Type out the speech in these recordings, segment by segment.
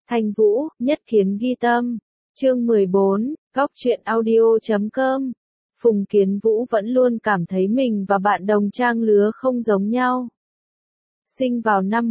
Thanh Vũ, nhất kiến ghi tâm. Chương 14, góc truyện audio.com. Phùng Kiến Vũ vẫn luôn cảm thấy mình và bạn đồng trang lứa không giống nhau. Sinh vào năm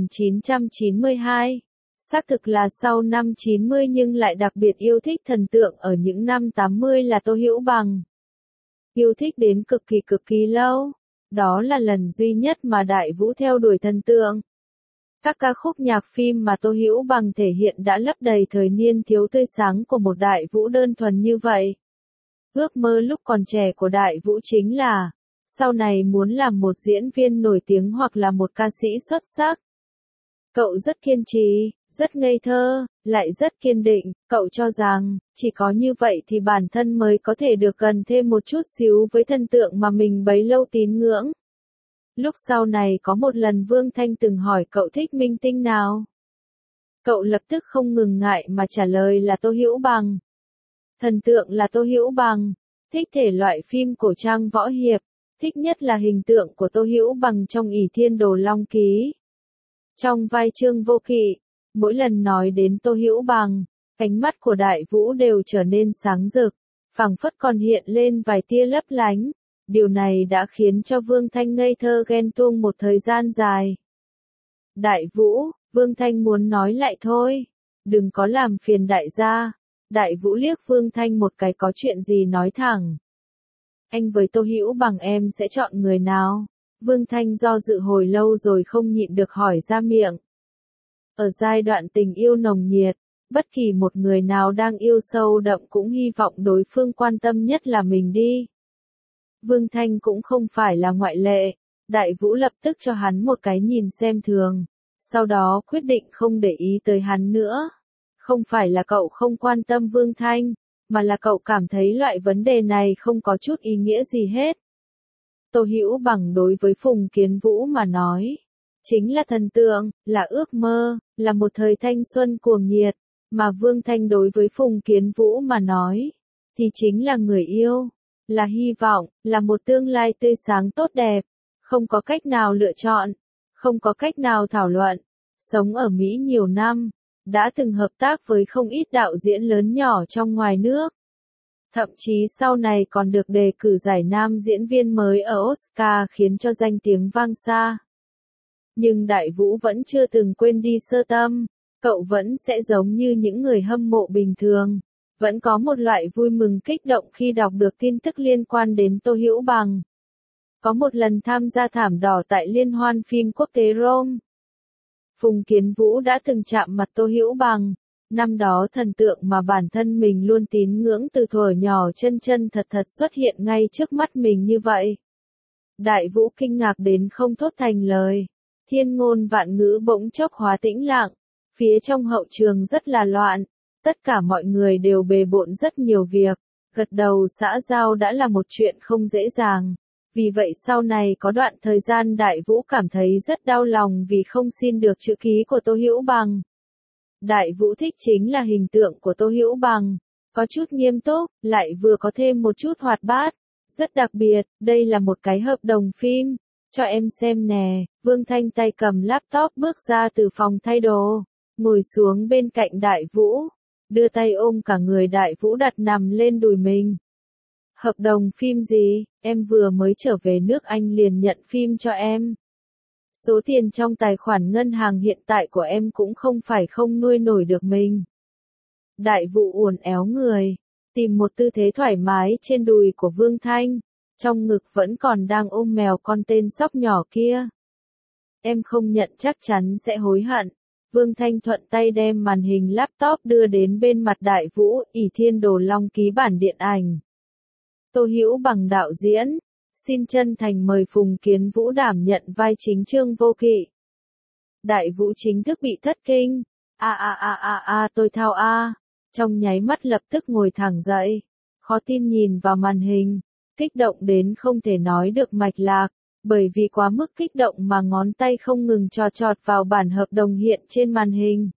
1992. Xác thực là sau năm 90 nhưng lại đặc biệt yêu thích thần tượng ở những năm 80 là Tô Hữu Bằng. Yêu thích đến cực kỳ lâu. Đó là lần duy nhất mà Đại Vũ theo đuổi thần tượng. Các ca khúc nhạc phim mà Tô Hữu Bằng thể hiện đã lấp đầy thời niên thiếu tươi sáng của một Đại Vũ đơn thuần như vậy. Ước mơ lúc còn trẻ của Đại Vũ chính là, sau này muốn làm một diễn viên nổi tiếng hoặc là một ca sĩ xuất sắc. Cậu rất kiên trì, rất ngây thơ, lại rất kiên định, cậu cho rằng, chỉ có như vậy thì bản thân mới có thể được gần thêm một chút xíu với thần tượng mà mình bấy lâu tín ngưỡng. Lúc sau này có một lần Vương Thanh từng hỏi cậu thích minh tinh nào. Cậu lập tức không ngừng ngại mà trả lời là Tô Hữu Bằng. Thần tượng là Tô Hữu Bằng, thích thể loại phim cổ trang võ hiệp, thích nhất là hình tượng của Tô Hữu Bằng trong Ỷ Thiên Đồ Long Ký. Trong vai Trương Vô Kỵ, mỗi lần nói đến Tô Hữu Bằng, ánh mắt của Đại Vũ đều trở nên sáng rực, phảng phất còn hiện lên vài tia lấp lánh. Điều này đã khiến cho Vương Thanh ngây thơ ghen tuông một thời gian dài. Đại Vũ, Vương Thanh muốn nói lại thôi. Đừng có làm phiền đại gia. Đại Vũ liếc Vương Thanh một cái, có chuyện gì nói thẳng. Anh với Tô Hữu Bằng em sẽ chọn người nào? Vương Thanh do dự hồi lâu rồi không nhịn được hỏi ra miệng. Ở giai đoạn tình yêu nồng nhiệt, bất kỳ một người nào đang yêu sâu đậm cũng hy vọng đối phương quan tâm nhất là mình đi. Vương Thanh cũng không phải là ngoại lệ, Đại Vũ lập tức cho hắn một cái nhìn xem thường, sau đó quyết định không để ý tới hắn nữa. Không phải là cậu không quan tâm Vương Thanh, mà là cậu cảm thấy loại vấn đề này không có chút ý nghĩa gì hết. Tô Hữu Bằng đối với Phùng Kiến Vũ mà nói, chính là thần tượng, là ước mơ, là một thời thanh xuân cuồng nhiệt, mà Vương Thanh đối với Phùng Kiến Vũ mà nói, thì chính là người yêu. Là hy vọng, là một tương lai tươi sáng tốt đẹp, không có cách nào lựa chọn, không có cách nào thảo luận. Sống ở Mỹ nhiều năm, đã từng hợp tác với không ít đạo diễn lớn nhỏ trong ngoài nước. Thậm chí sau này còn được đề cử giải nam diễn viên mới ở Oscar, khiến cho danh tiếng vang xa. Nhưng Đại Vũ vẫn chưa từng quên đi sơ tâm, cậu vẫn sẽ giống như những người hâm mộ bình thường. Vẫn có một loại vui mừng kích động khi đọc được tin tức liên quan đến Tô Hữu Bằng. Có một lần tham gia thảm đỏ tại Liên hoan phim quốc tế Rome, Phùng Kiến Vũ đã từng chạm mặt Tô Hữu Bằng. Năm đó thần tượng mà bản thân mình luôn tín ngưỡng từ thuở nhỏ chân thật xuất hiện ngay trước mắt mình như vậy. Đại Vũ kinh ngạc đến không thốt thành lời. Thiên ngôn vạn ngữ bỗng chốc hóa tĩnh lặng. Phía trong hậu trường rất là loạn. Tất cả mọi người đều bề bộn rất nhiều việc, gật đầu xã giao đã là một chuyện không dễ dàng. Vì vậy sau này có đoạn thời gian Đại Vũ cảm thấy rất đau lòng vì không xin được chữ ký của Tô Hữu Bằng. Đại Vũ thích chính là hình tượng của Tô Hữu Bằng, có chút nghiêm túc, lại vừa có thêm một chút hoạt bát, rất đặc biệt. Đây là một cái hợp đồng phim, cho em xem nè. Vương Thanh tay cầm laptop bước ra từ phòng thay đồ, ngồi xuống bên cạnh Đại Vũ. Đưa tay ôm cả người Đại Vũ đặt nằm lên đùi mình. Hợp đồng phim gì, em vừa mới trở về nước Anh liền nhận phim cho em. Số tiền trong tài khoản ngân hàng hiện tại của em cũng không phải không nuôi nổi được mình. Đại Vũ uốn éo người, tìm một tư thế thoải mái trên đùi của Vương Thanh, trong ngực vẫn còn đang ôm mèo con tên sóc nhỏ kia. Em không nhận chắc chắn sẽ hối hận. Vương Thanh thuận tay đem màn hình laptop đưa đến bên mặt Đại Vũ. Ỷ Thiên Đồ Long Ký bản điện ảnh. Tô Hữu Bằng đạo diễn, xin chân thành mời Phùng Kiến Vũ đảm nhận vai chính Trương Vô Kỵ. Đại Vũ chính thức bị thất kinh. Tôi thao a. Trong nháy mắt lập tức ngồi thẳng dậy, khó tin nhìn vào màn hình, kích động đến không thể nói được mạch lạc. Bởi vì quá mức kích động mà ngón tay không ngừng chọt vào bản hợp đồng hiện trên màn hình.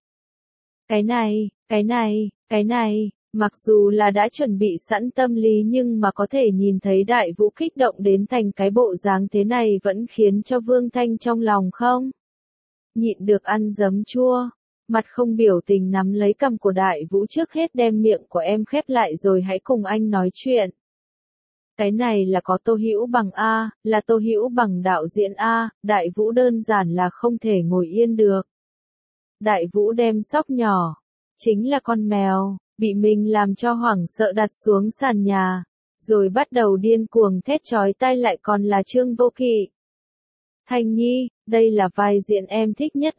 Cái này, mặc dù là đã chuẩn bị sẵn tâm lý nhưng mà có thể nhìn thấy Đại Vũ kích động đến thành cái bộ dáng thế này vẫn khiến cho Vương Thanh trong lòng không nhịn được ăn giấm chua. mặt không biểu tình nắm lấy cằm của Đại Vũ, trước hết đem miệng của em khép lại rồi hãy cùng anh nói chuyện. Cái này là có Tô Hữu Bằng a, là Tô Hữu Bằng đạo diễn a, Đại Vũ đơn giản là không thể ngồi yên được. Đại Vũ đem sóc nhỏ, chính là con mèo, bị mình làm cho hoảng sợ đặt xuống sàn nhà, rồi bắt đầu điên cuồng thét chói tai, lại còn là Trương Vô Kỵ. Thanh Nhi, đây là vai diễn em thích nhất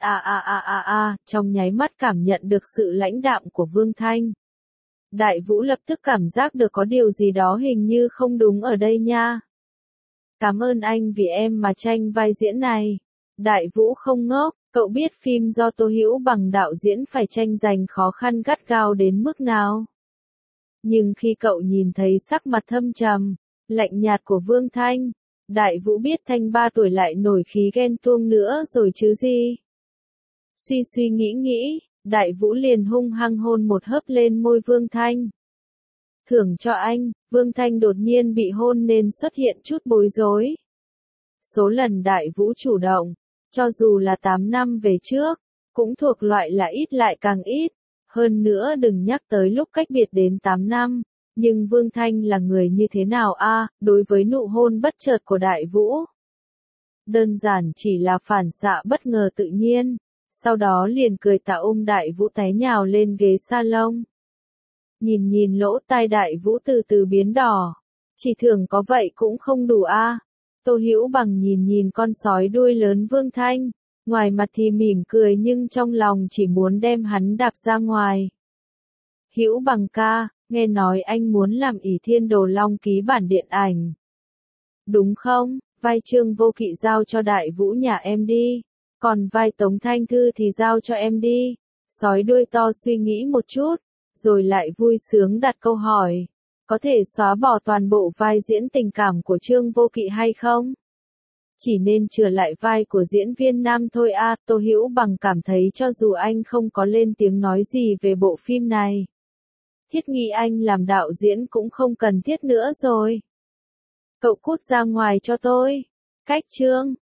trong nháy mắt cảm nhận được sự lãnh đạm của Vương Thanh. Đại Vũ lập tức cảm giác được có điều gì đó hình như không đúng ở đây nha. Cảm ơn anh vì em mà tranh vai diễn này. Đại Vũ không ngốc, cậu biết phim do Tô Hữu Bằng đạo diễn phải tranh giành khó khăn gắt gao đến mức nào. Nhưng khi cậu nhìn thấy sắc mặt thâm trầm, lạnh nhạt của Vương Thanh, Đại Vũ biết Thanh 3 tuổi lại nổi khí ghen tuông nữa rồi chứ gì. Suy nghĩ, Đại Vũ liền hung hăng hôn một hớp lên môi Vương Thanh. Thưởng cho anh, Vương Thanh đột nhiên bị hôn nên xuất hiện chút bối rối. Số lần Đại Vũ chủ động, cho dù là 8 năm về trước, cũng thuộc loại là ít lại càng ít. Hơn nữa đừng nhắc tới lúc cách biệt đến 8 năm. Nhưng Vương Thanh là người như thế nào a, đối với nụ hôn bất chợt của Đại Vũ? Đơn giản chỉ là phản xạ bất ngờ tự nhiên. Sau đó liền cười tạ ôm Đại Vũ té nhào lên ghế salon. Nhìn lỗ tai Đại Vũ từ từ biến đỏ. Chỉ thưởng có vậy cũng không đủ a. Tô Hữu Bằng nhìn con sói đuôi lớn Vương Thanh, ngoài mặt thì mỉm cười nhưng trong lòng chỉ muốn đem hắn đạp ra ngoài. Hữu Bằng ca, nghe nói anh muốn làm ỷ Thiên Đồ Long ký bản điện ảnh. Đúng không? Vai Trương Vô Kỵ giao cho Đại Vũ nhà em đi. Còn vai Tống Thanh Thư thì giao cho em đi. Sói đuôi to suy nghĩ một chút, rồi lại vui sướng đặt câu hỏi. Có thể xóa bỏ toàn bộ vai diễn tình cảm của Trương Vô Kỵ hay không? Chỉ nên chừa lại vai của diễn viên nam thôi a. Tô Hữu Bằng cảm thấy cho dù anh không có lên tiếng nói gì về bộ phim này, Thiết Nghi anh làm đạo diễn cũng không cần thiết nữa rồi. Cậu cút ra ngoài cho tôi. Cách Trương